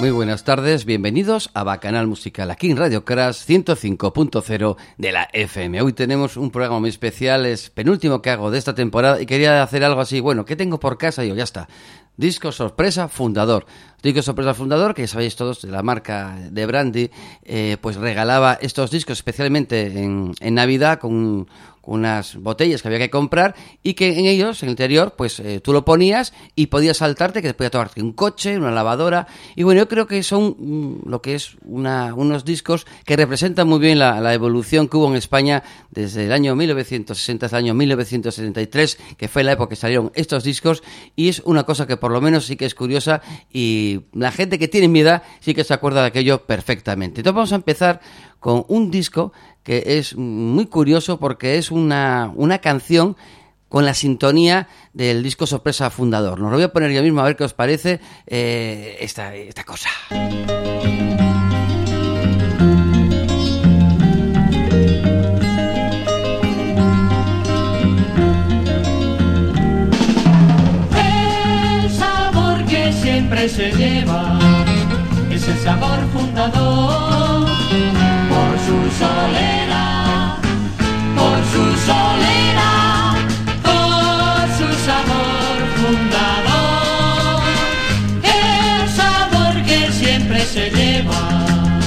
Muy buenas tardes, bienvenidos a Bacanal Musical, aquí en Radio Crash 105.0 de la FM. Hoy tenemos un programa muy especial, es penúltimo que hago de esta temporada y quería hacer algo así, bueno, ¿qué tengo por casa? Y digo, ya está, disco sorpresa Fundador. Disco sorpresa Fundador, que ya sabéis todos, de la marca de Brandy, pues regalaba estos discos especialmente en Navidad con unas botellas que había que comprar y que en ellos, en el interior, pues tú lo ponías y podías saltarte, que te podía tomarte un coche, una lavadora. Y bueno, yo creo que son lo que es unos discos que representan muy bien la evolución que hubo en España desde el año 1960 hasta el año 1973, que fue la época que salieron estos discos, y es una cosa que por lo menos sí que es curiosa y la gente que tiene mi edad sí que se acuerda de aquello perfectamente. Entonces vamos a empezar con un disco que es muy curioso porque es una canción con la sintonía del disco sorpresa Fundador. Nos lo voy a poner yo mismo a ver qué os parece esta cosa. El sabor que siempre se lleva es el sabor fundador. Por su solera, por su solera, por su sabor fundador, el sabor que siempre se lleva.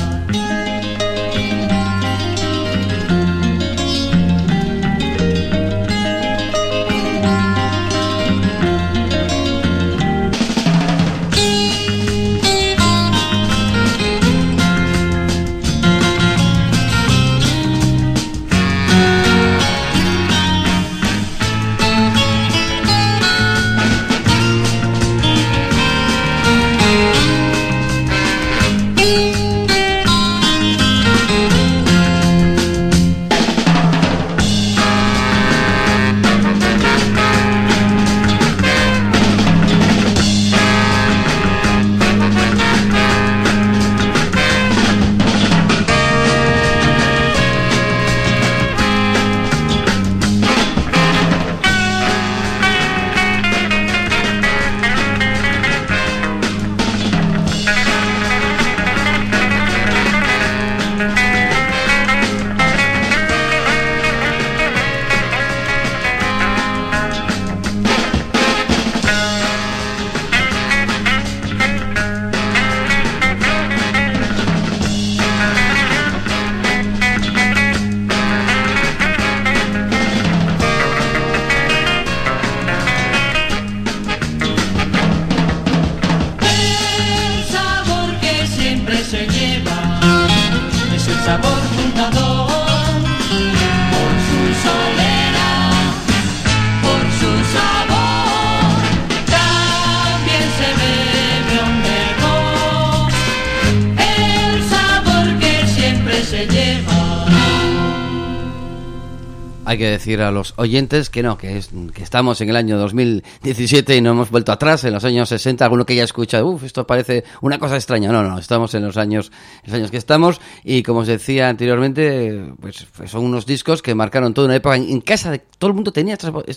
Hay que decir a los oyentes que no, que estamos en el año 2017 y no hemos vuelto atrás en los años 60. Alguno que ya escucha, esto parece una cosa extraña. No, estamos en los años que estamos, y como os decía anteriormente, pues son unos discos que marcaron toda una época. En casa de todo el mundo tenía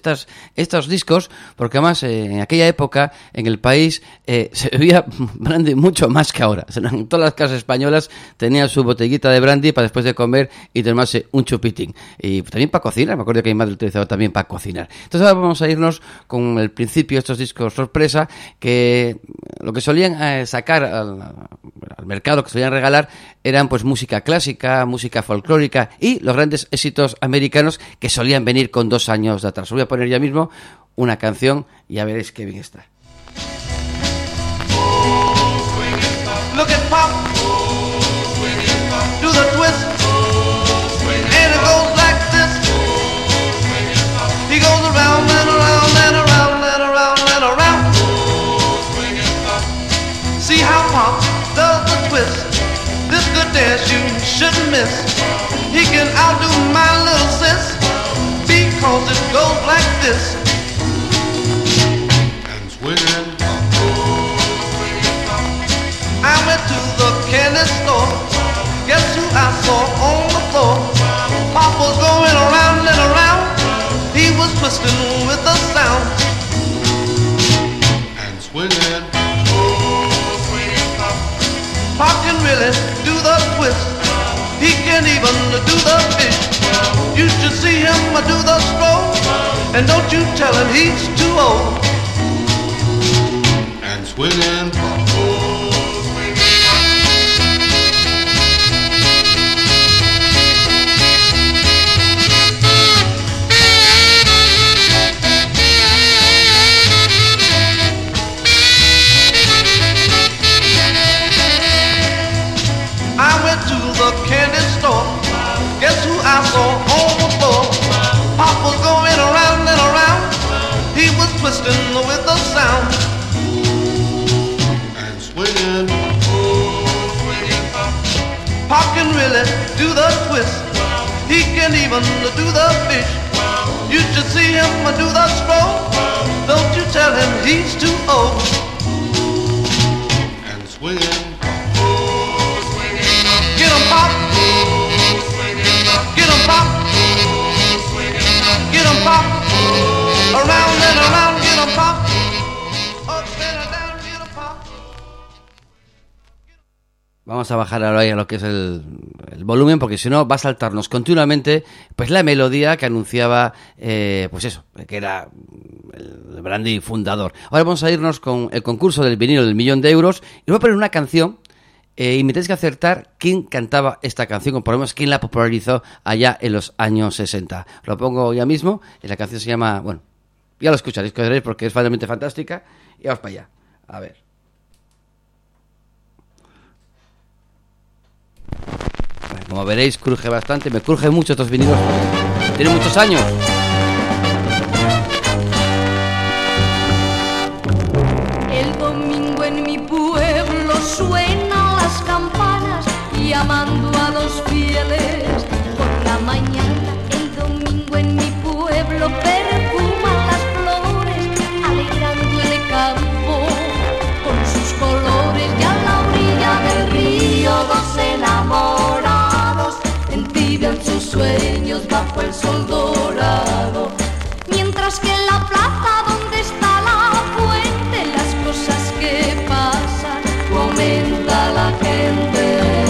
estos discos, porque además en aquella época en el país se bebía brandy mucho más que ahora. En todas las casas españolas tenían su botellita de brandy para después de comer y tomarse un chupitín. Y también para cocinar. Me acuerdo que mi madre utilizaba también para cocinar. Entonces ahora vamos a irnos con el principio de estos discos sorpresa, que lo que solían sacar al mercado, que solían regalar, eran pues música clásica, música folclórica y los grandes éxitos americanos que solían venir con 2 años de atrás. Os voy a poner ya mismo una canción y ya veréis qué bien está. Look at Pop, do the twist, and it goes like this. He goes around and around and around and around and around. See how Pop does the twist. This good dance you shouldn't miss. He can outdo my little sis, because it goes like this. And swinging Pop. I went to the candy store. Guess who I saw on the floor? Pop was going around and around. He was twisting with the sound and swinging. Oh, swinging Pop. twist. He can even do the fish. You should see him do the stroll, and don't you tell him he's too old. And swinging pop. Candy store. Guess who I saw on the floor? Pop was going around and around. He was twisting with the sound and swinging. Oh, swinging pop. Pop can really do the twist. He can even do the fish. You should see him do the stroll. Don't you tell him he's too old. And swinging. Get 'em pop, get 'em pop, get 'em pop, around and around, get 'em pop, up and down, get 'em pop. Vamos a bajar ahora a lo que es el volumen, porque si no va a saltarnos continuamente pues la melodía que anunciaba, pues eso, que era el brandy fundador. Ahora vamos a irnos con el concurso del vinilo del €1.000.000 y voy a poner una canción. Y me tenéis que acertar quién cantaba esta canción, o por lo menos quién la popularizó allá en los años 60. Lo pongo ya mismo, y la canción se llama, bueno, ya lo escucharéis porque es realmente fantástica, y vamos para allá. A ver. Bueno, como veréis, cruje bastante, me cruje mucho estos vinilos, tiene muchos años. El domingo en mi pueblo suena campanas llamando a dos fieles por la mañana. El domingo en mi pueblo perfuman las flores, alegrando el campo con sus colores. Y a la orilla del río dos enamorados entibian sus sueños bajo el sol dorado. Mientras que en la plaza donde está la fuente las cosas que pasan comenta la gente.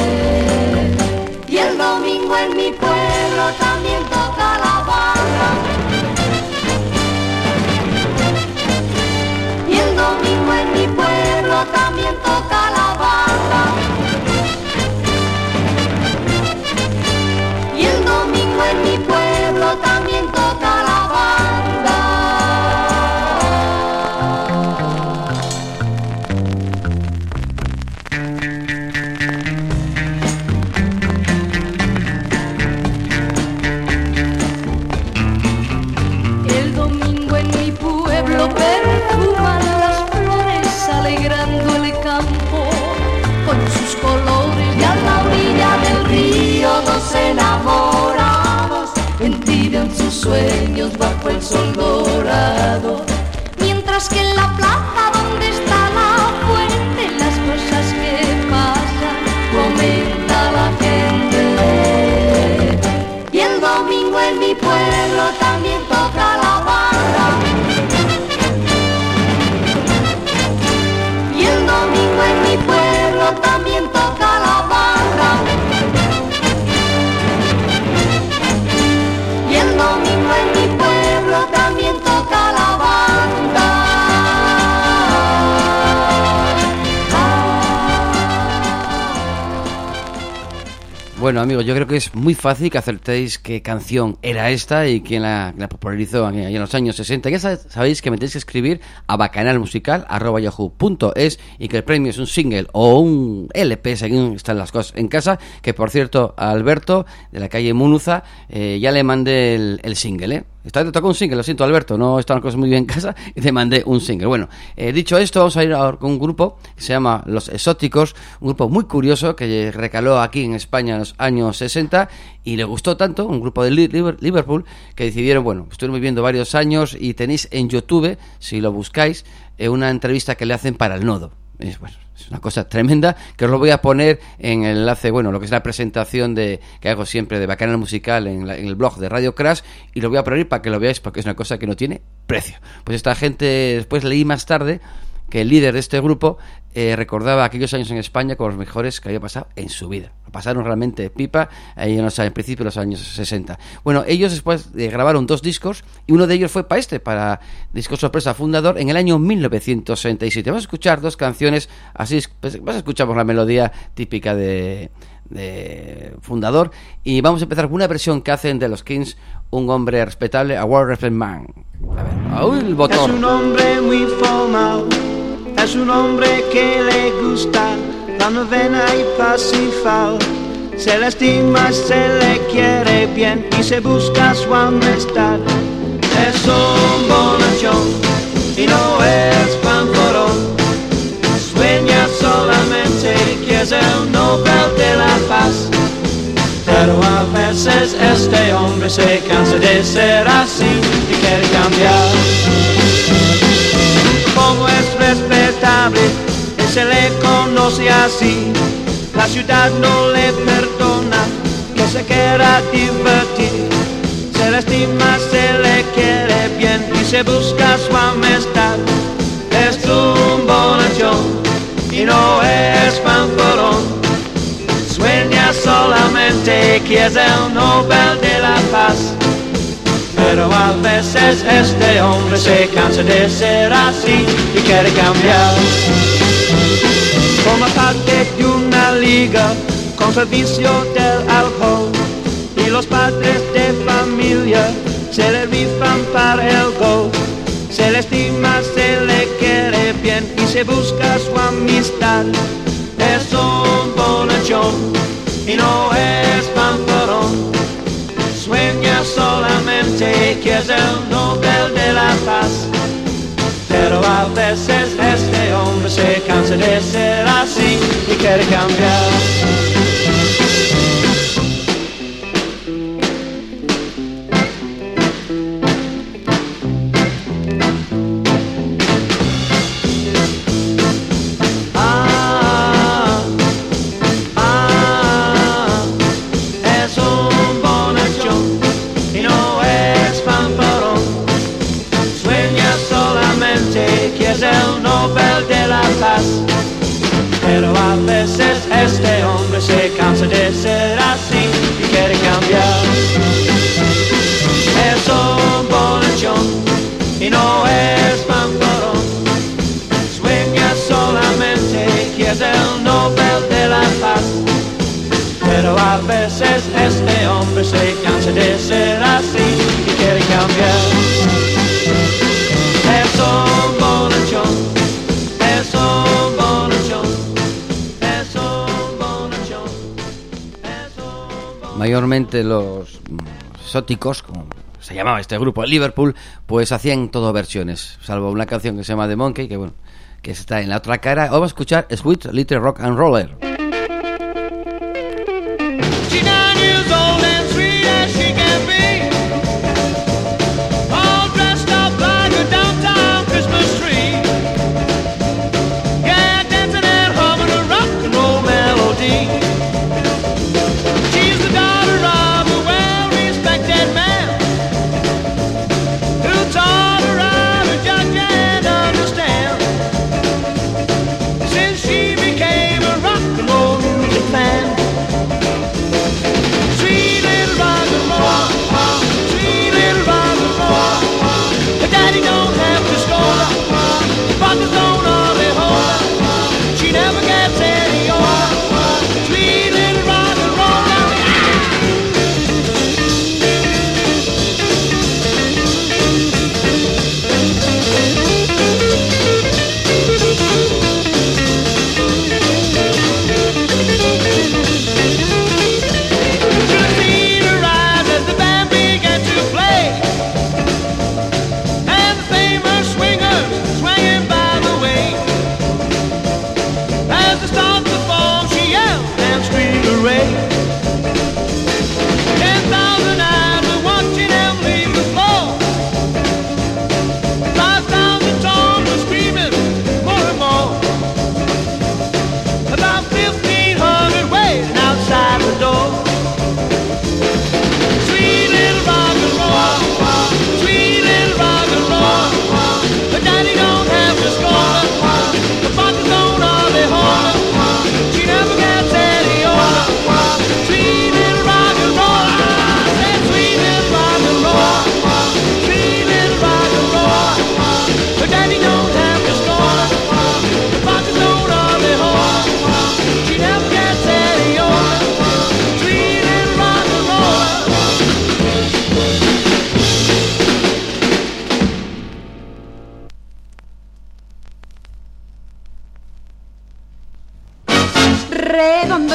Y el domingo en mi pueblo también toca la banda. Y el domingo en mi pueblo también toca la banda. Y el domingo en mi pueblo también toca la banda. Perfuman las flores alegrando el campo con sus colores. Y a la orilla del río dos enamorados entibian sus sueños bajo el sol dorado. Mientras que en la plaza donde está la fuente las cosas que pasan comenta la gente. Y el domingo en mi pueblo también toca la banda. Domingo en mi pueblo también toca la banda. Y el domingo en mi pueblo también toca la banda. Bueno, amigos, yo creo que es muy fácil que acertéis qué canción era esta y quién la popularizó allá en los años 60. Ya sabéis que me tenéis que escribir a bacanalmusical@yahoo.es y que el premio es un single o un LP, según están las cosas en casa, que por cierto a Alberto de la calle Múnuza ya le mandé el single, ¿eh? Te tocó un single, lo siento Alberto, no están las cosas muy bien en casa y te mandé un single. Bueno, dicho esto, vamos a ir ahora con un grupo que se llama Los Exóticos, un grupo muy curioso que recaló aquí en España en los años 60 y le gustó tanto, un grupo de Liverpool, que decidieron, bueno, estuvieron viviendo varios años y tenéis en YouTube, si lo buscáis, una entrevista que le hacen para El Nodo. Es una cosa tremenda, que os lo voy a poner en el enlace, bueno, lo que es la presentación que hago siempre de Bacanal Musical en el blog de Radio Crash, y lo voy a poner para que lo veáis, porque es una cosa que no tiene precio. Pues esta gente, después leí más tarde que el líder de este grupo recordaba aquellos años en España como los mejores que había pasado en su vida. Lo pasaron realmente pipa ahí en principio de los años 60. Bueno, ellos después grabaron 2 discos y uno de ellos fue para disco sorpresa fundador en el año 1967. Vamos a escuchar 2 canciones, así pues, escuchamos la melodía típica de fundador, y vamos a empezar con una versión que hacen de los Kings, un hombre respetable, a World Respect Man. A ver, ¡oh, el botón! Es un hombre muy formal, es un hombre que le gusta la novena y Parsifal. Se le estima, se le quiere bien y se busca su amistad. Es un bonachón y no es fanfarrón. Sueña solamente que es el Nobel de la Paz. Pero a veces este hombre se cansa de ser así y quiere cambiar. Como es respetable y se le conoce así, la ciudad no le perdona que se quiera divertir. Se le estima, se le quiere bien y se busca su amistad. Es un bonachón y no es fanfarrón. Sueña solamente que es el Nobel de la Paz. Pero a veces este hombre se cansa de ser así y quiere cambiar. Forma parte de una liga con servicio del alcohol, y los padres de familia se le rifan para el gol. Se le estima, se le quiere bien y se busca su amistad. Es un bonachón y no es fanfarrón. Sueña solamente que es el Nobel de la Paz. Pero a veces este hombre se cansa de ser así y quiere cambiar. Pero a veces este hombre se cansa de ser así y quiere cambiar. Es un bonachón y no es fanfarrón. Sueña solamente que es el Nobel de la Paz. Pero a veces este hombre se cansa de ser así y quiere cambiar. Es un bonachón. Mayormente los exóticos, como se llamaba este grupo, Liverpool, pues hacían todo versiones, salvo una canción que se llama The Monkey, que bueno, que está en la otra cara. Vamos a escuchar Sweet Little Rock and Roller. Since she became a rock and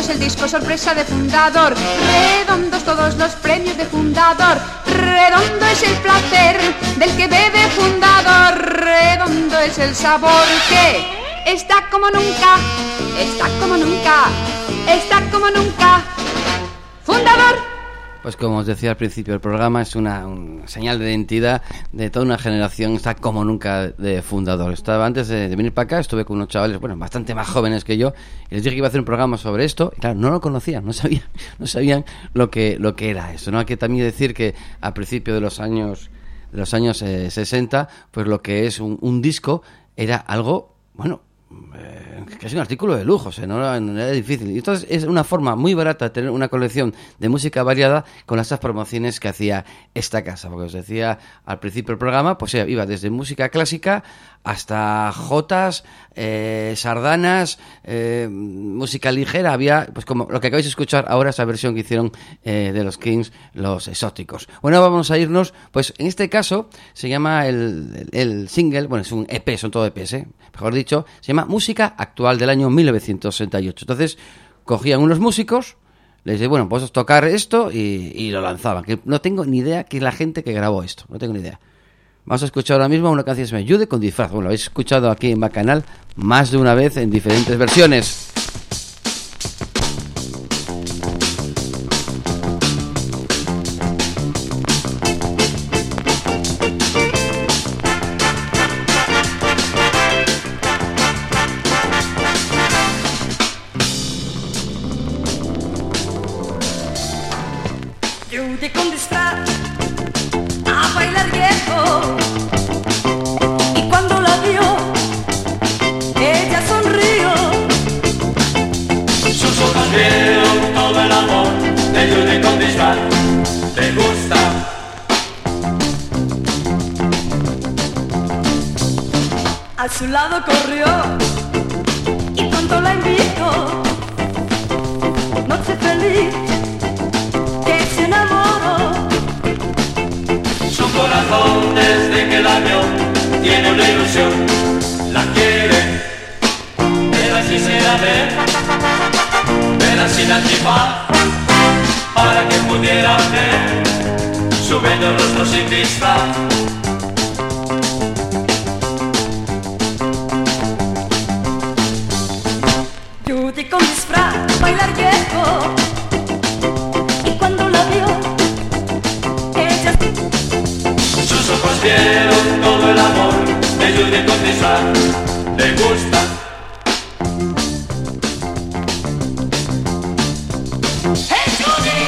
es el disco sorpresa de Fundador, redondos todos los premios de Fundador, redondo es el placer del que bebe Fundador, redondo es el sabor que está como nunca, está como nunca, está como nunca. Fundador. Pues como os decía al principio del programa, es una señal de identidad de toda una generación, está como nunca de Fundador. Estaba antes de venir para acá, estuve con unos chavales, bueno, bastante más jóvenes que yo, y les dije que iba a hacer un programa sobre esto, y claro, no lo conocían, no sabían lo que era eso, ¿no? Hay que también decir que a principio de los años 60, pues lo que es un disco era algo, bueno, que es un artículo de lujo, o sea, no era difícil. Y entonces es una forma muy barata de tener una colección de música variada con estas promociones que hacía esta casa, porque os decía al principio del programa, pues iba desde música clásica hasta jotas, sardanas, música ligera, había, pues como lo que acabáis de escuchar ahora, esa versión que hicieron de los Kings, los Exóticos. Bueno, vamos a irnos, pues en este caso se llama el single, bueno, es un EP, son todo EPs, mejor dicho, se llama Música Actual del año 1968. Entonces cogían unos músicos, les decían, bueno, pues tocar esto y lo lanzaban, que no tengo ni idea que es la gente que grabó esto, no tengo ni idea. Vamos a escuchar ahora mismo una canción que se llama Jude con disfraz. Bueno, lo habéis escuchado aquí en Bacanal más de una vez en diferentes versiones. Jude con disfraz a bailar viejo, y cuando la vio ella sonrió. Sus ojos vieron todo el amor de Jude con disfraz. ¿Te gusta? A su lado corrió y cuando la invitó, noche feliz que se enamoró. Su corazón desde que la vio tiene una ilusión, la quiere, pero así será ver sin antifaz, para que pudiera ver su bello rostro sin disfraz. Jude con disfraz, bailar viejo, y cuando la vio ella... Sus ojos vieron todo el amor de Jude con disfraz. ¿Le gusta? ¡Hey, Jude!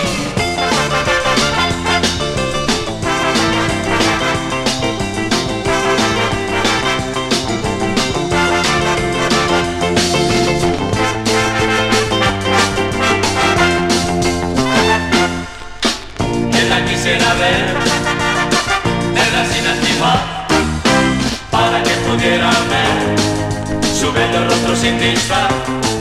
Que la quisiera ver, verla sin antifaz, para que pudiera ver su bello rostro sin disfraz.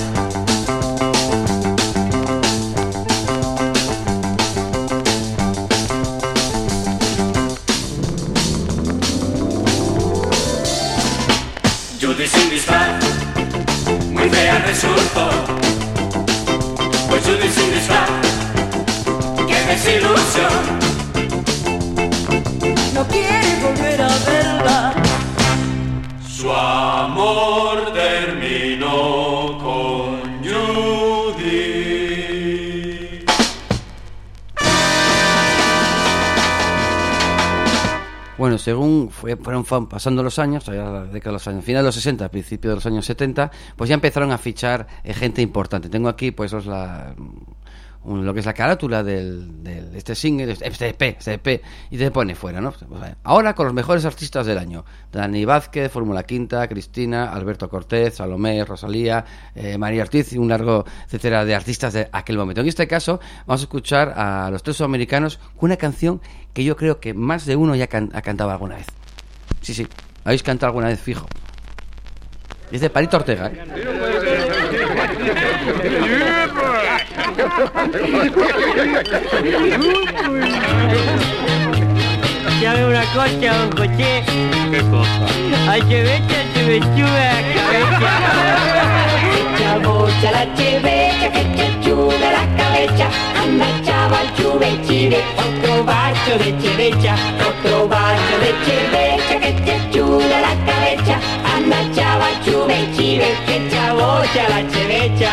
Judy sin disfraz, muy fea resultó. Pues Judy sin disfraz, qué desilusión. No quiere volver a verla. Su amor terminó con Judy. Bueno, según fueron pasando los años, todavía la década de los años, final de los 60, principio de los años 70, pues ya empezaron a fichar gente importante. Tengo aquí pues lo que es la carátula de este single, este EP, y te pone fuera, ¿no? Ahora con los mejores artistas del año: Dani Vázquez, Fórmula Quinta, Cristina, Alberto Cortés, Salomé, Rosalía, María Ortiz y un largo etcétera de artistas de aquel momento. En este caso vamos a escuchar a los tres sudamericanos con una canción que yo creo que más de uno ya ha cantado alguna vez. Sí, habéis cantado alguna vez, fijo. Es de Palito Ortega, ¿eh? ¿Sabe una cosa, don José? ¿Qué cosa? Ay, se me echa, se me sube la cabeza. bocha la chevecha, que te chuda la cabeza. Anda chaval, chuve, chive, otro bacho de chevecha, otro bacho de chevecha, que te chuda la cabeza. Anda chaval, chuve, chive, que chabocha la chevecha.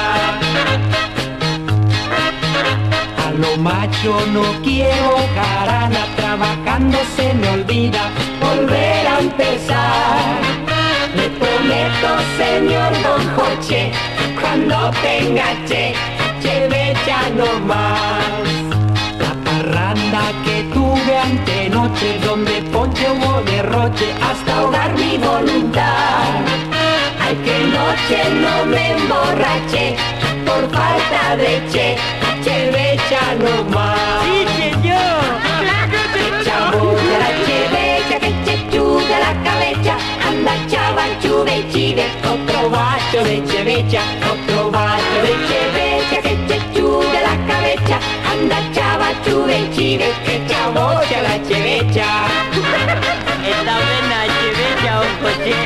A lo macho no quiero jarana, trabajando se me olvida volver a empezar. Le prometo, señor Don Joche, cuando tenga chevecha no más. La parranda que tuve antenoche, donde ponche hubo derroche hasta ahogar mi voluntad. Ay, que noche no me emborraché por falta de chevecha no más. ¡Sí, señor! Chabocha la chevecha, que te chuda la cabeza. Anda chaval, chuve, chive, otro bacho de chevecha, otro bacho de chevecha, que te chuda la cabeza. Anda chaval, chuve, chive, que chabocha la chevecha. Está buena chevecha, un coche.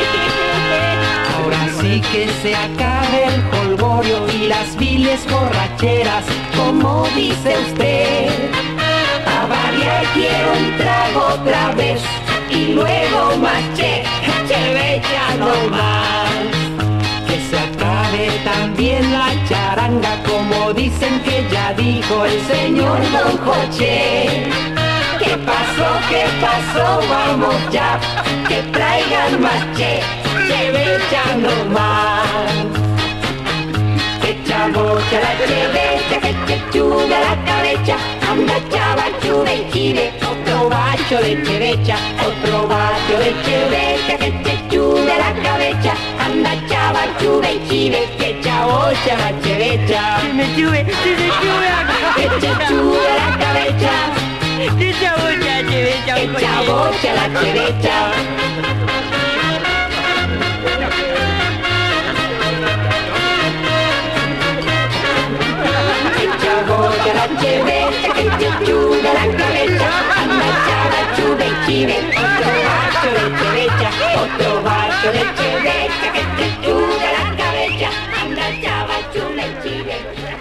Ahora sí que se acabe el jolgorio y las viles borracheras, como dice usted. A variar quiero un trago otra vez y luego más chevecha no más. Que se acabe también la charanga, como dicen que ya dijo el señor Don Joche. ¿Qué pasó? Vamos ya, que traigan más chevecha no más. Que chabocha la chevecha, que te chuda la cabeza. Anda chaval, chuve y chive, otro bacho de chevecha, otro bacho de chevecha, que te chuda la cabeza. Anda chaval, chuve y chive, que chabocha la chevecha. ¡Se me sube! Que te chuda la cabeza, ¡Qué chabocha chevecha, un que coche! chabocha la chevecha. Chabocha la chevecha, que te chuda la cabeza. Anda chaval, chuve y chive, otro bacho de chevecha, otro bacho de chevecha, que te chuda la cabeza. Anda chaval, chuve y chive.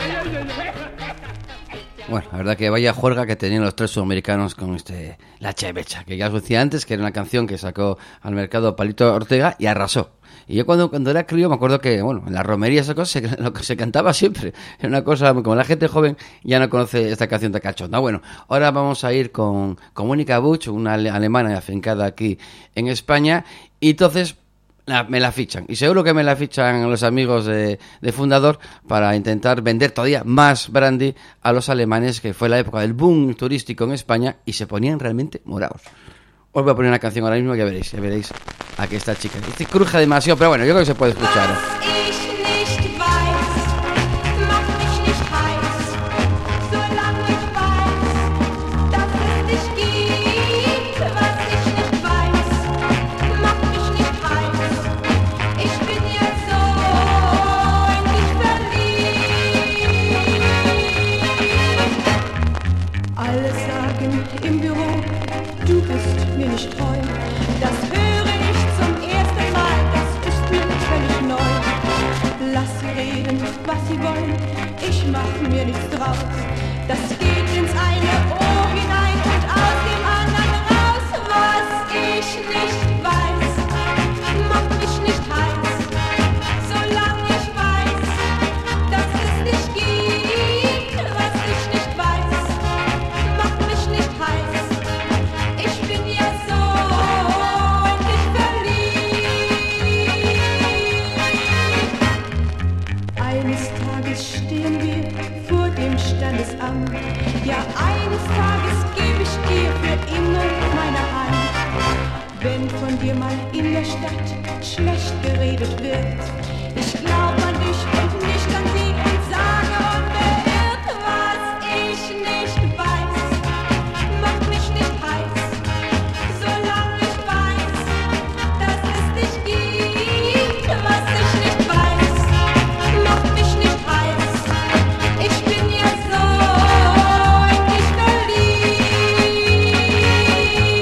Bueno, la verdad que vaya juerga que tenían los tres sudamericanos con La Chevecha, que ya os decía antes que era una canción que sacó al mercado Palito Ortega y arrasó. Y yo cuando era crío me acuerdo que, bueno, en las romerías esa cosa lo que se cantaba siempre. Era una cosa, como la gente joven ya no conoce esta canción de cachonda. Bueno, ahora vamos a ir con Mónica Butch, una alemana afincada aquí en España, y entonces me la fichan. Y seguro que me la fichan los amigos de Fundador para intentar vender todavía más brandy a los alemanes, que fue la época del boom turístico en España y se ponían realmente morados. Os voy a poner una canción ahora mismo, ya veréis aquí esta chica. Este cruje demasiado, pero bueno, yo creo que se puede escuchar.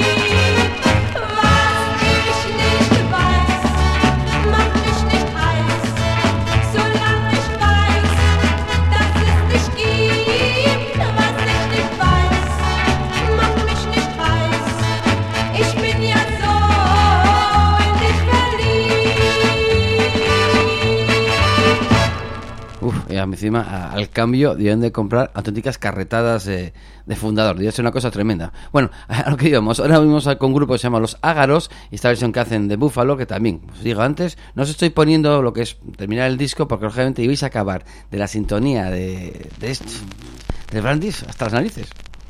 Macht mich nicht heiß. encima al cambio deben de comprar auténticas carretadas de Fundador. Debe ser una cosa tremenda. Bueno, a lo que íbamos, ahora vamos con un grupo que se llama Los Ágaros, y esta versión que hacen de Búfalo, que también, os digo antes, no os estoy poniendo lo que es terminar el disco, porque lógicamente ibais a acabar de la sintonía de Brandis hasta las narices.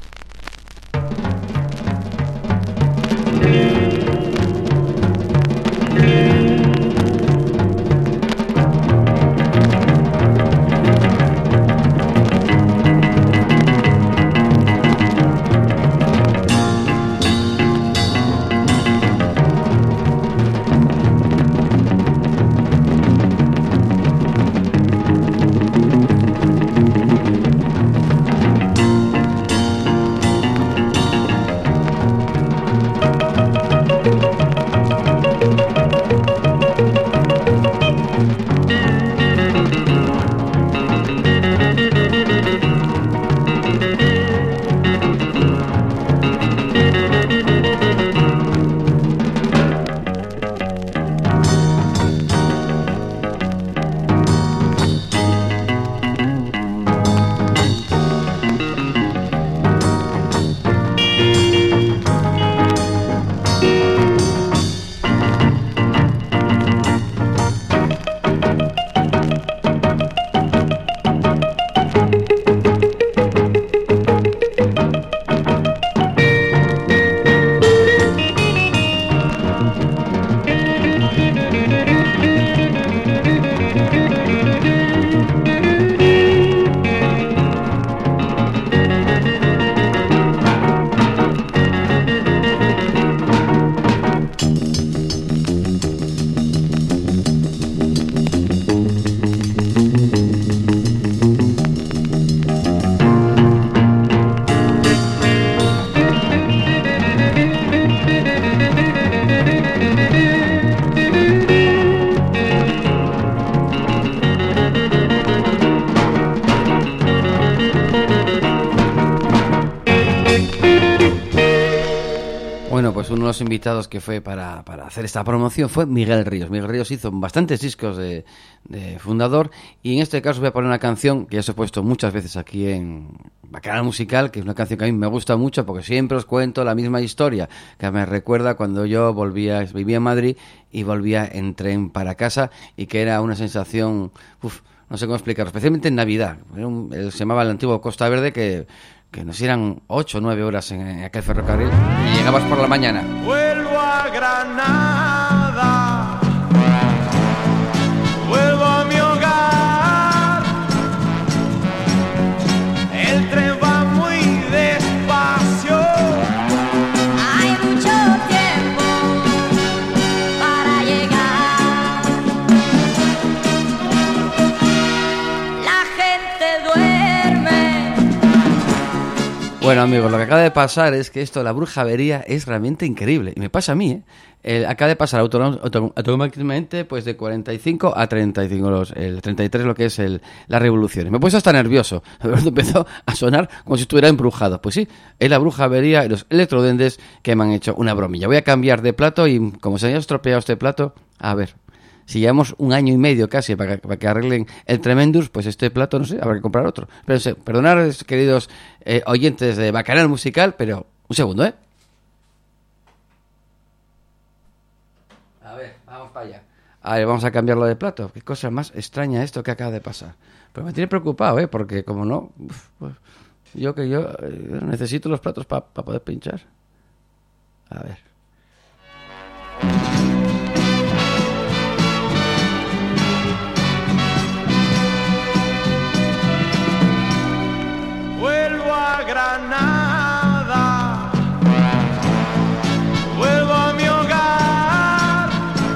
Uno de los invitados que fue para hacer esta promoción fue Miguel Ríos. Miguel Ríos hizo bastantes discos de Fundador, y en este caso voy a poner una canción que ya os he puesto muchas veces aquí en Bacanal Musical, que es una canción que a mí me gusta mucho porque siempre os cuento la misma historia, que me recuerda cuando yo vivía en Madrid y volvía en tren para casa, y que era una sensación, no sé cómo explicarlo, especialmente en Navidad. Se llamaba el antiguo Costa Verde, que nos eran 8 o 9 horas en aquel ferrocarril y llegabas por la mañana. Vuelvo a Granada, vuelvo a mi hogar. El tren va muy despacio. Hay mucho tiempo para llegar. La gente duerme. Bueno, amigos, lo que acaba de pasar es que esto, la bruja avería, es realmente increíble. Y me pasa a mí, acaba de pasar automáticamente pues de 45 a 35, el 33 lo que es la revolución. Y me he puesto hasta nervioso. Empezó a sonar como si estuviera embrujado. Pues sí, es la bruja avería y los electrodendes que me han hecho una bromilla. Voy a cambiar de plato, y como se haya estropeado este plato, a ver, si llevamos 1 año y medio casi para que arreglen el Tremendous, pues este plato, no sé, habrá que comprar otro. Pero perdonad, queridos oyentes de Bacanal Musical, pero un segundo, A ver, vamos para allá. A ver, vamos a cambiarlo de plato. Qué cosa más extraña esto que acaba de pasar. Pero me tiene preocupado, porque como no, pues, yo necesito los platos para poder pinchar. A ver. Vuelvo a Granada, vuelvo a mi hogar.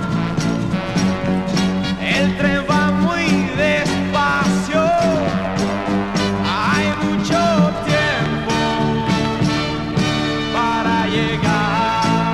El tren va muy despacio. Hay mucho tiempo para llegar.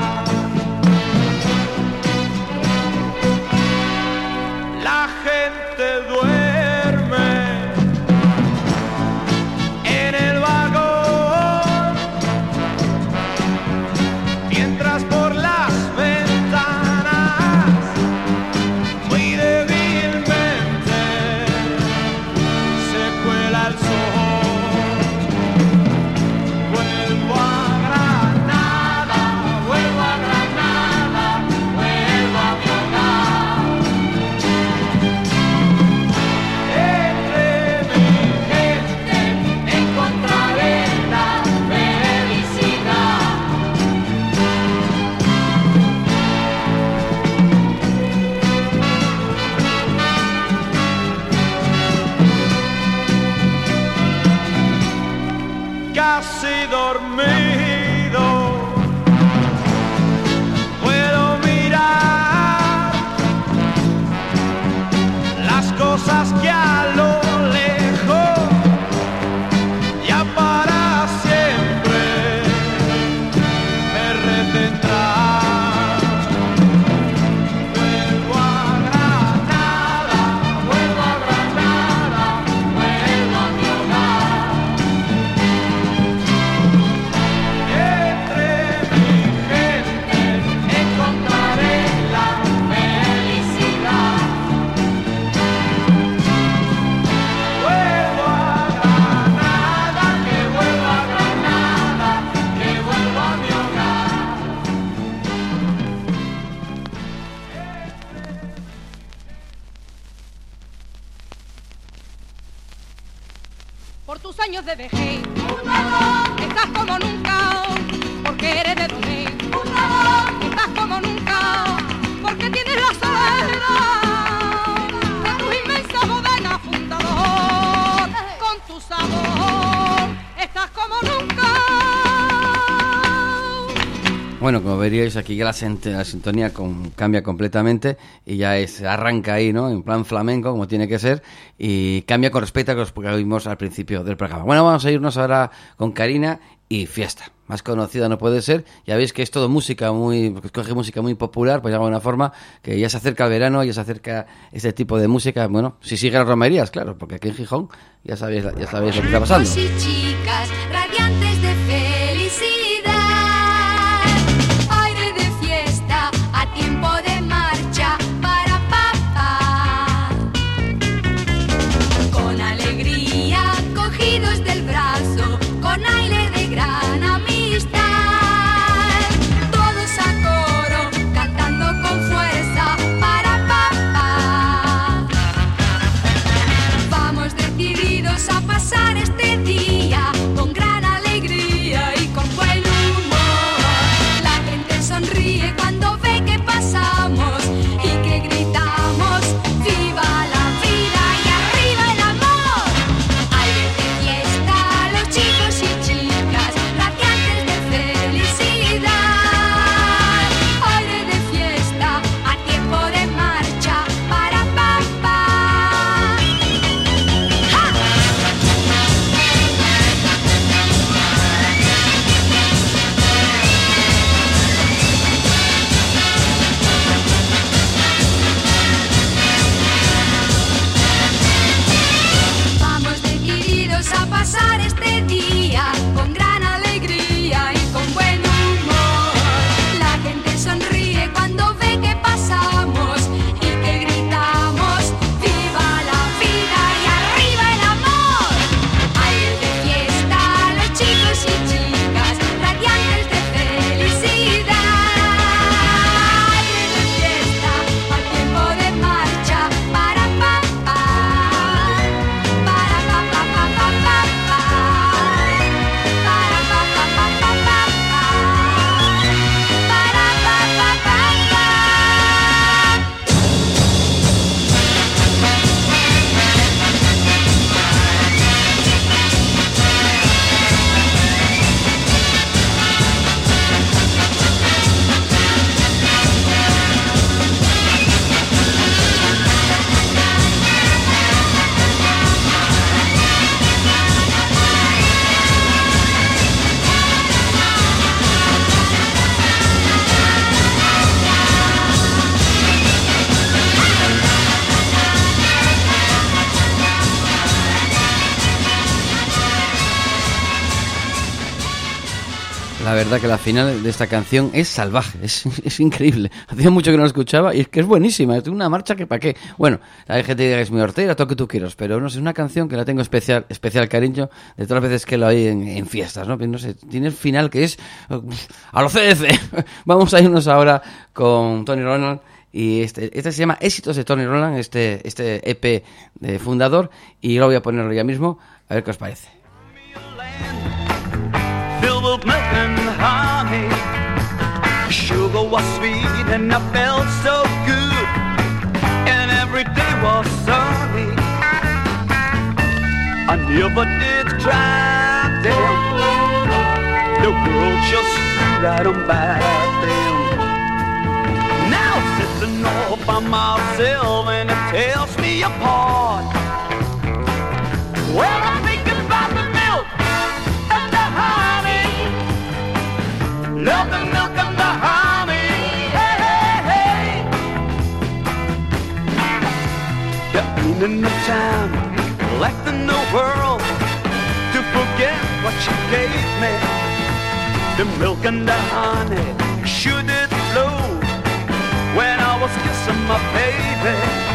años de vejez. Estás como nunca, porque eres de Doné. Estás como nunca, porque tienes la soledad de tu inmensa bodega, fundador, con tu sabor. Estás como nunca. Bueno, como veríais aquí ya la sintonía cambia completamente y ya arranca ahí, ¿no? En plan flamenco, como tiene que ser, y cambia con respecto a lo que vimos al principio del programa. Bueno, vamos a irnos ahora con Karina y Fiesta. Más conocida no puede ser. Ya veis que es todo música coge música muy popular, pues de alguna forma, que ya se acerca el verano, ya se acerca este tipo de música. Bueno, si sigue las romerías, claro, porque aquí en Gijón ya sabéis lo que está pasando. Chicos y chicas radiantes de felicidad, aire de fiesta, a tiempo de marcha para papá. Con alegría, cogidos del brazo, con aire de gran amistad, todos a coro, cantando con fuerza para papá. Vamos decididos a pasar este día con gran alegría y con buen humor. La gente sonríe cuando ve que pasamos y que gritamos ¡viva la vida y arriba el amor! Aire de fiesta, los chicos y chicas radiantes de felicidad. Aire de fiesta, a tiempo de marcha para papá. ¡Ja! Vamos decididos a pasar este día con gran alegría y con buen humor. La gente sonríe cuando ve que pasamos y que gritamos ¡viva la vida y arriba el amor! Aire de fiesta, los chicos y chicas radiantes de felicidad. Aire de fiesta, a tiempo de marcha para papá. Para papá, papá, papá. Para papá, papá, papá. Para papá, papá. La verdad que la final de esta canción es salvaje, es increíble. Hacía mucho que no la escuchaba y es que es buenísima, es una marcha que para qué. Bueno, hay gente que diga que es muy hortera, todo lo que tú quieras, pero no sé, es una canción que la tengo especial cariño de todas las veces que lo hay en fiestas, ¿no? No sé, tiene el final que es a los CDC. Vamos a irnos ahora con Tony Ronald y este se llama Éxitos de Tony Ronald, este EP de fundador, y lo voy a ponerlo ya mismo, a ver qué os parece. Filled with milk and honey. Sugar was sweet and I felt so good. And every day was sunny. I never did cry then. The world just right on by then. Now sitting all by myself and it tears me apart. Well, I'm thinking about the milk and the honey. Love the milk and the honey. Hey, hey, hey. There ain't enough time left in the world to forget what you gave me. The milk and the honey, should it flow when I was kissing my baby?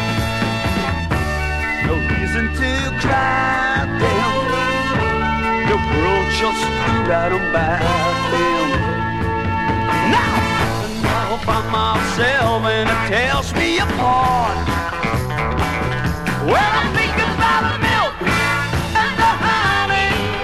No reason to cry then. The world just right on by them. Now I'm all by myself and it tears me apart. Well, I'm thinking about the milk and the honey.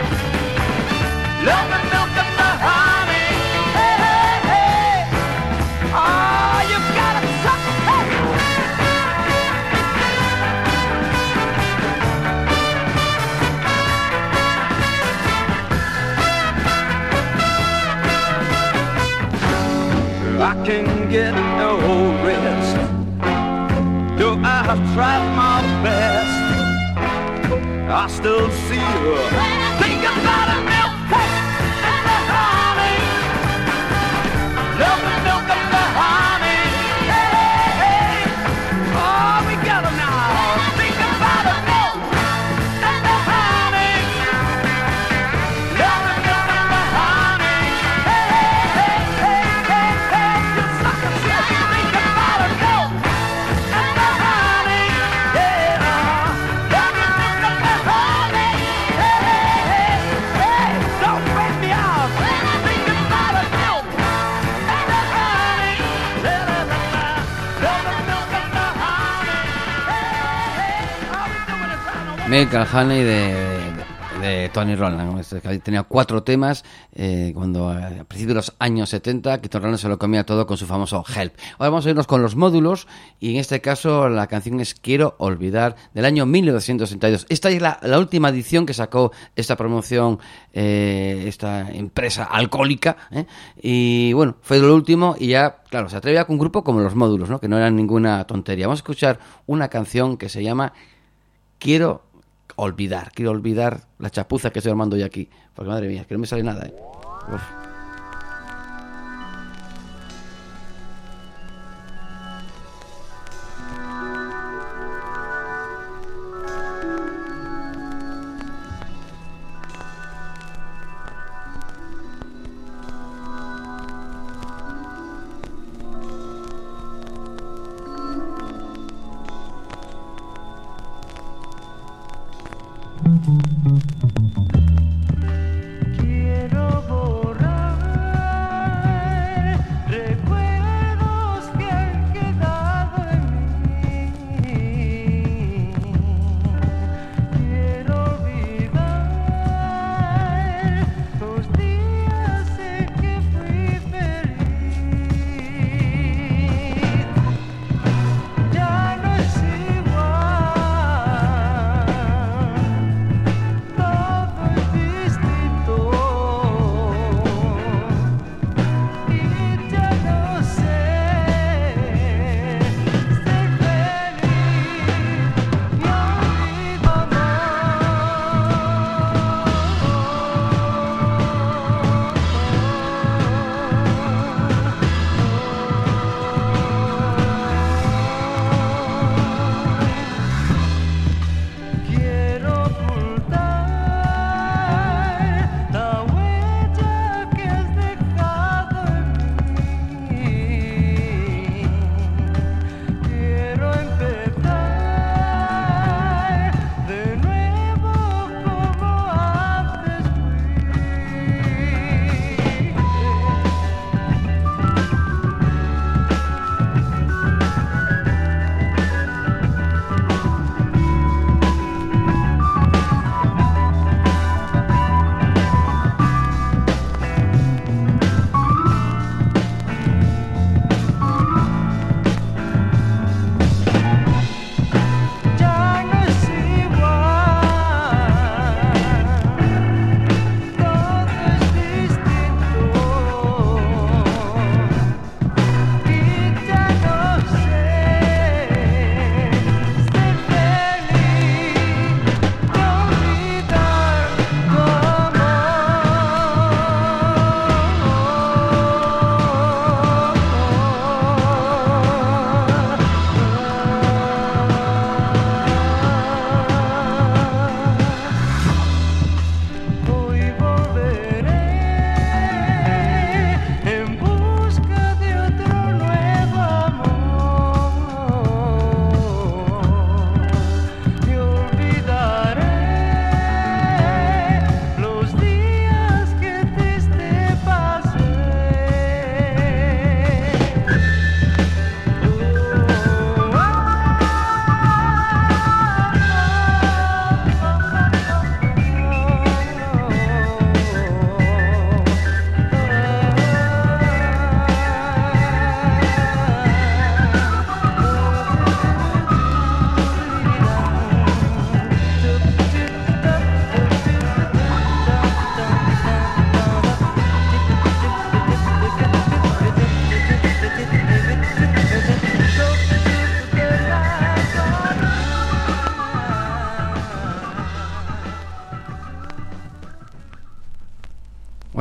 can get no rest. Though I have tried my best, I still see her. Think about it, milk and the honey. Love the milk and the honey. Hey, hey, hey. Oh, we got her now. Think about it, milk and the honey. Love the milk and the honey. Hey, hey, hey, hey, hey. You sucker, shit. Think about it, milk and the honey. Yeah. Love the milk and the honey. Hey, hey, hey, hey. Don't break me out. Think about it, milk and the honey. La, la, la, la. Love the milk and the honey. Hey, hey, how we doing it round the Milk and Honey de Tony Rowland. Tenía 4 temas cuando a principios de los años 70 que Tony Rowland se lo comía todo con su famoso Help. Ahora vamos a irnos con los módulos y en este caso la canción es Quiero Olvidar del año 1962. Esta es la última edición que sacó esta promoción, esta empresa alcohólica, y bueno, fue lo último y ya, claro, se atrevía con un grupo como los módulos, ¿no? Que no eran ninguna tontería. Vamos a escuchar una canción que se llama Quiero olvidar la chapuza que estoy armando yo aquí, porque madre mía, que no me sale nada, Uf. Quiero borrar recuerdos que han quedado en mí. Quiero olvidar los días en que fui feliz. Ya no es igual. Todo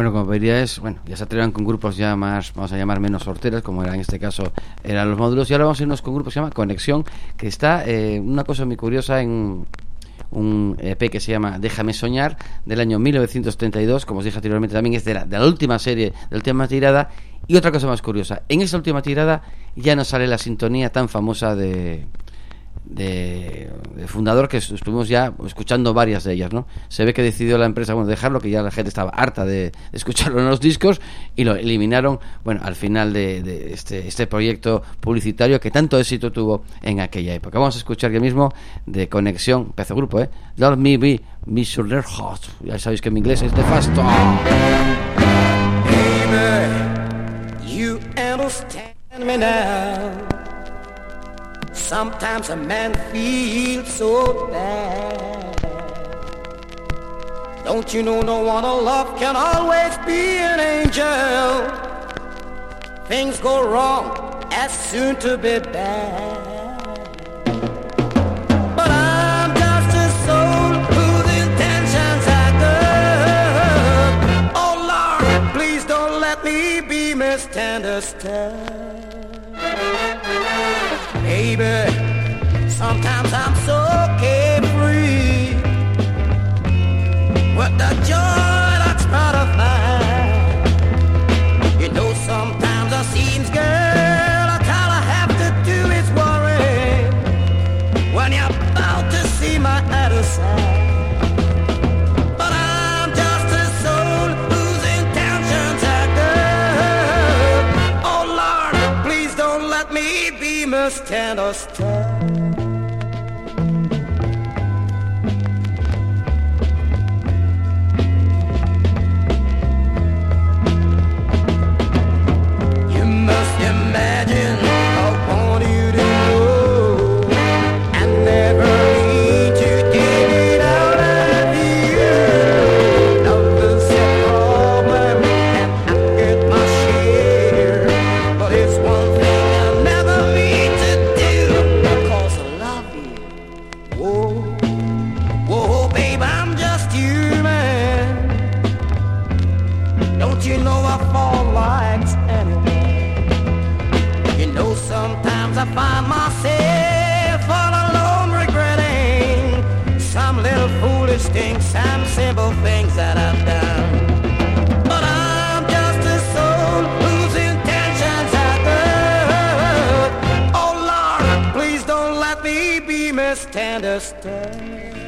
Bueno, como veríais, ya se atrevan con grupos ya más, vamos a llamar menos sorteros, como era en este caso eran los módulos, y ahora vamos a irnos con un grupo que se llama Conexión, que está una cosa muy curiosa en un EP que se llama Déjame Soñar, del año 1932, como os dije anteriormente, también es de la última serie, de la última tirada. Y otra cosa más curiosa, en esa última tirada ya no sale la sintonía tan famosa de Fundador, que estuvimos ya escuchando varias de ellas, ¿no? Se ve que decidió la empresa dejarlo, que ya la gente estaba harta de escucharlo en los discos, y lo eliminaron al final de este proyecto publicitario que tanto éxito tuvo en aquella época. Vamos a escuchar ya mismo de Conexión, pedazo grupo, Let Me Be Mr. Hot. Ya sabéis que en inglés es de fasto. Baby, you understand me now. Sometimes a man feels so bad. Don't you know no one I love can always be an angel? Things go wrong as soon to be bad. But I'm just a soul whose intentions are good. Oh Lord, please don't let me be misunderstood. Baby, sometimes I'm so carefree, with the joy that's part of mine. You know, sometimes it seems, girl, that all I have to do is worry when you're about to see my other side. But I'm just a soul whose intentions are good. Oh Lord, please don't let me be misunderstood. You must imagine I want you to know I never need to get it out of you. Love is a problem and I get my share, but it's one thing I never mean to do, because I love you. Whoa, whoa, babe, I'm just human. Don't you know I fall like anyway? You know, sometimes I find myself all alone regretting some little foolish things, some simple things that I've done. But I'm just a soul whose intentions are good. Oh Lord, please don't let me be misunderstood.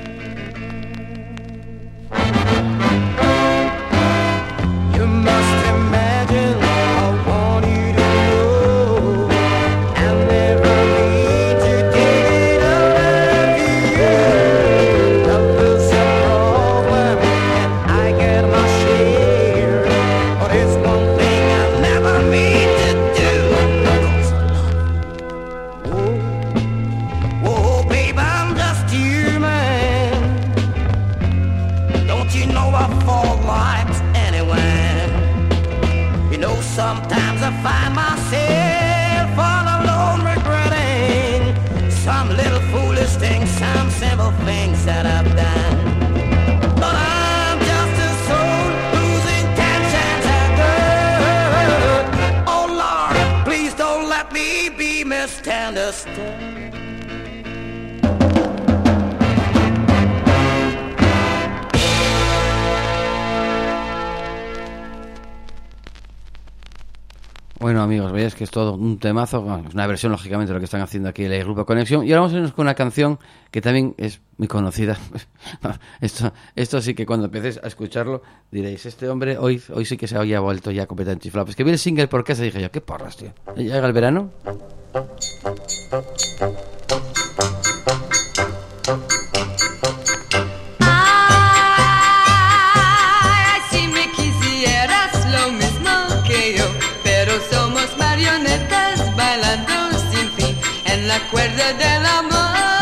You must imagine I want you to know I never need to get it out of you. Love is a problem and I get my share, but it's one thing I never mean to do, because I love you. Whoa, babe, I'm just human. Don't you know I fall like anyway? You know, sometimes I find myself all alone regretting some little foolish things, some simple things that I've done. But I'm just a soul whose intentions are good. Oh Lord, please don't let me be misunderstood. Bueno, amigos, veis que es todo un temazo, es una versión lógicamente de lo que están haciendo aquí el grupo Conexión, y ahora vamos a irnos con una canción que también es muy conocida. Esto sí que cuando empecéis a escucharlo diréis, este hombre hoy sí que se había vuelto ya completamente chiflado. Pues que vi el single por casa y dije yo, qué porras, tío, llega el verano. La cuerda del amor.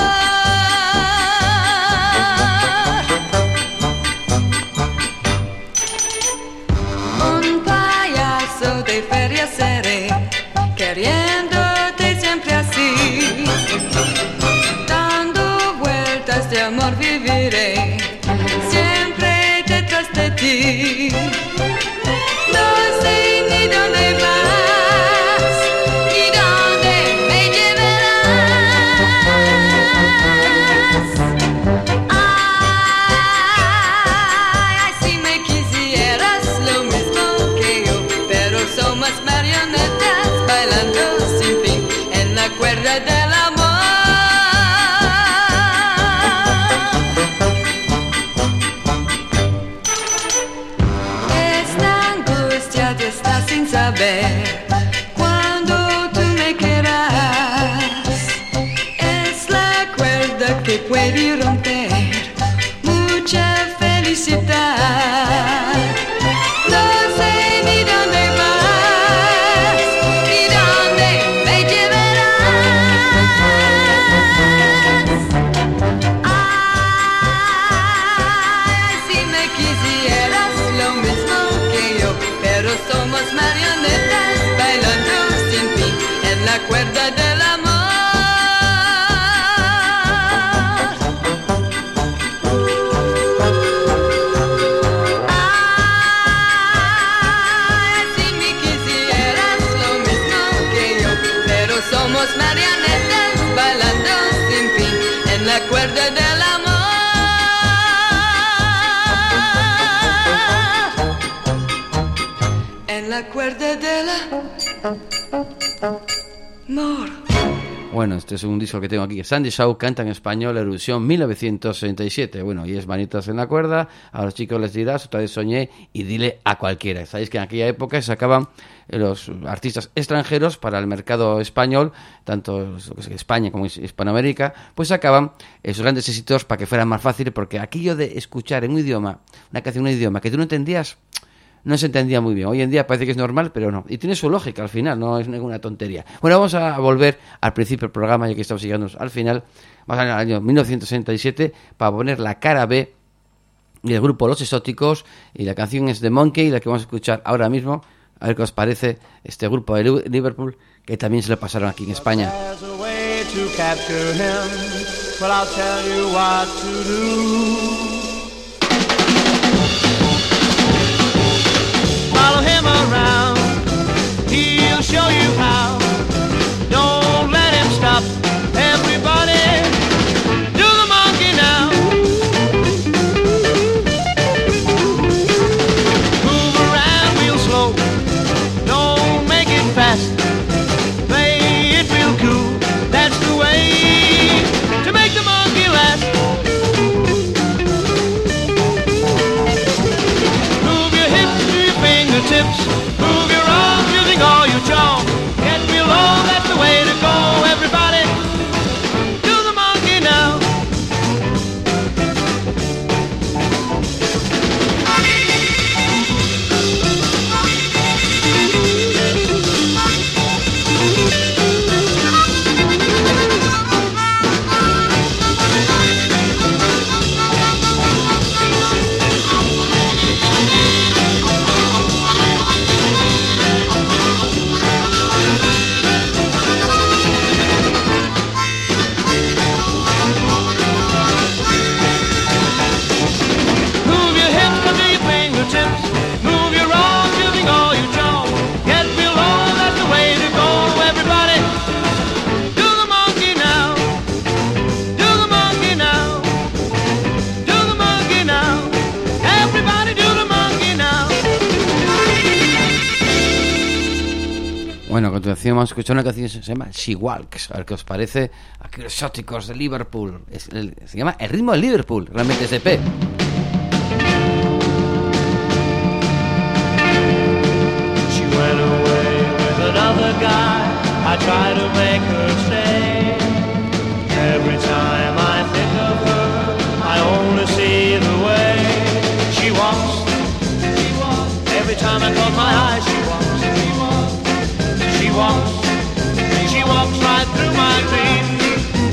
Un payaso de feria seré, queriéndote siempre así, dando vueltas de amor viviré, siempre detrás de ti. saber cuando tú me quieras. Es la cuerda que puede romper mucha felicidad. No sé ni dónde vas, ni dónde me llevarás. Ay, si me quisieras lo mismo que yo, pero somos marionetas bailando sin fin en la cuerda del amor. Somos marionetas bailando sin fin en la cuerda del amor. En la cuerda del amor. Bueno, este es un disco que tengo aquí. Sandy Shaw canta en español Eurovisión 1967. Bueno, y es Manitas en la cuerda. A los chicos les dirás, otra vez soñé y dile a cualquiera. Sabéis que en aquella época se sacaban los artistas extranjeros para el mercado español, tanto España como Hispanoamérica, pues sacaban esos grandes éxitos para que fuera más fácil, porque aquello de escuchar en un idioma, una canción en un idioma que tú no entendías, no se entendía muy bien. Hoy en día parece que es normal, pero no. Y tiene su lógica al final, no es ninguna tontería. Bueno, vamos a volver al principio del programa, ya que estamos llegando al final. Vamos al año 1967 para poner la cara B del grupo Los Exóticos. Y la canción es The Monkey, la que vamos a escuchar ahora mismo. A ver qué os parece este grupo de Liverpool, que también se lo pasaron aquí en España. Follow him around, he'll show you how. Don't let him stop. Everybody, do the monkey now. Move around real slow, don't make it fast. Play it real cool, that's the way to make the monkey last. Tips, move your arms using all your jaw. Get real low, that's the way to go. Everybody, do the monkey now. Bueno, a continuación vamos a escuchar una canción que se llama She Walks. A ver qué os parece. Aquí los Exóticos de Liverpool. Se llama El ritmo de Liverpool. Realmente es de P. She went away with another guy. I try to make her stay. Every time I think of her, I only see the way she walks. Every time I close my eyes, she walks. She walks right through my dreams.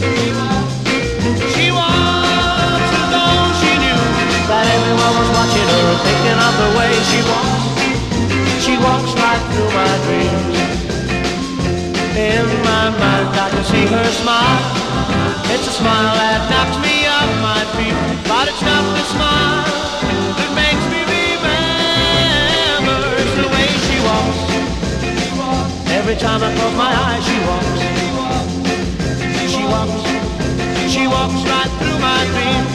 She walks as though she knew that everyone was watching her, thinking of the way she walks. She walks right through my dreams. In my mind I can see her smile. It's a smile that knocks me off my feet, but it's not the smile that makes me remember. It's the way she walks. Every time I close my eyes, she walks. She walks. She walks right through my dreams.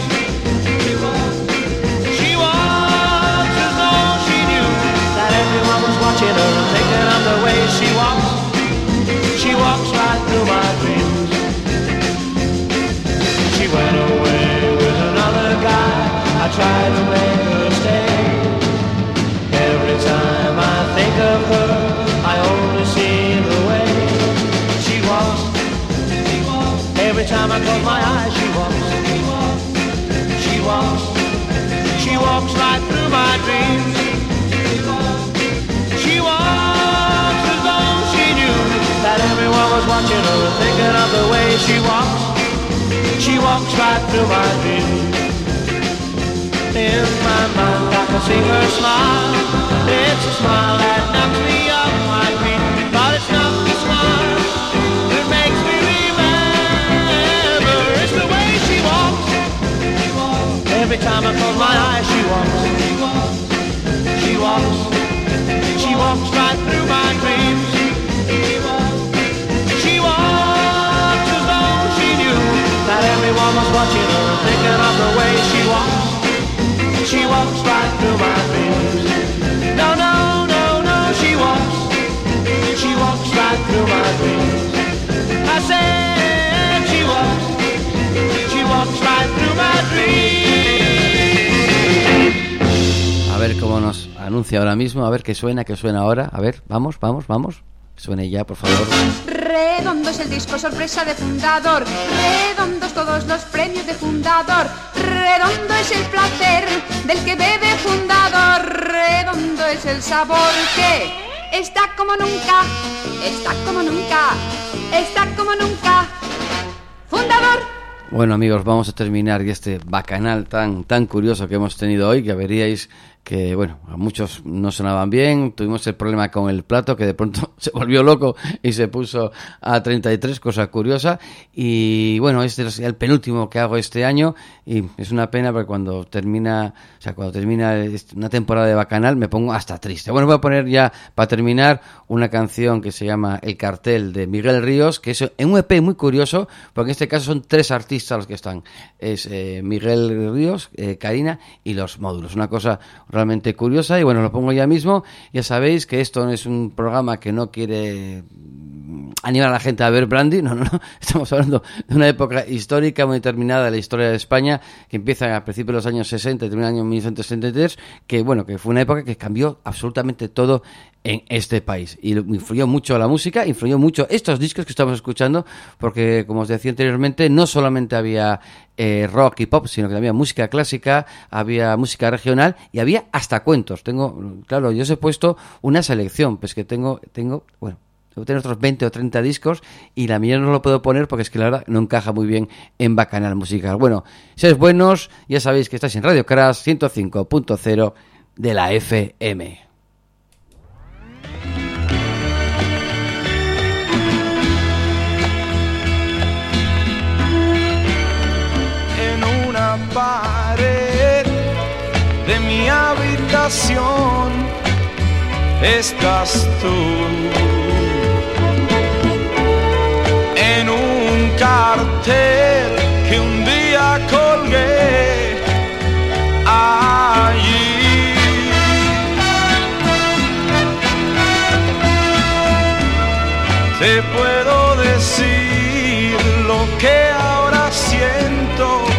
She walks as though she knew that everyone was watching her and thinking of the way she walks. She walks right through my dreams. She went away with another guy. I try to make her stay. Every time I think of her, I close my eyes, she walks. She walks. She walks right through my dreams. She walks as though she knew that everyone was watching her and thinking of the way she walks. She walks right through my dreams. In my mind I can see her smile. It's a smile that knocks me off my feet. But it's not the smile that makes me remember. It's the way she walks. Every time I close my eyes, she walks. She walks. She walks right through my dreams. She walks as though she knew that everyone was watching her and thinking of the way she walks. She walks right through my dreams. No, no, no, no, she walks. She walks right through my dreams. I said she walks. She walks right through my dreams. A ver cómo nos anuncia ahora mismo, a ver qué suena ahora. A ver, vamos. Que suene ya, por favor. Redondo es el disco sorpresa de Fundador, redondos todos los premios de Fundador, redondo es el placer del que bebe Fundador, redondo es el sabor que está como nunca, está como nunca, está como nunca. Fundador. Bueno, amigos, vamos a terminar este bacanal tan curioso que hemos tenido hoy, que veríais que, bueno, a muchos no sonaban bien. Tuvimos el problema con el plato, que de pronto se volvió loco y se puso a 33, cosa curiosa. Y bueno, este es el penúltimo que hago este año y es una pena porque cuando termina una temporada de bacanal me pongo hasta triste. Bueno, voy a poner ya para terminar una canción que se llama El Cartel, de Miguel Ríos, que es un EP muy curioso, porque en este caso son 3 artistas los que están. Es Miguel Ríos, Karina y Los Módulos. Una cosa realmente curiosa y bueno, lo pongo ya mismo. Ya sabéis que esto no es un programa que no quiere animar a la gente a ver Brandy, no, estamos hablando de una época histórica muy determinada de la historia de España, que empieza a principios de los años 60 y termina en el año 1963, que bueno, que fue una época que cambió absolutamente todo en este país y influyó mucho la música, influyó mucho estos discos que estamos escuchando, porque como os decía anteriormente, no solamente había rock y pop, sino que había música clásica, había música regional y había hasta cuentos. Claro, yo os he puesto una selección, pues que tengo, bueno, debo tener otros 20 o 30 discos y la mía no lo puedo poner porque es que la verdad no encaja muy bien en Bacanal Musical. Bueno, seáis buenos, ya sabéis que estáis en Radio Crash 105.0 de la FM. En una pared de mi habitación estás tú. En un cartel que un día colgué allí. Te puedo decir lo que ahora siento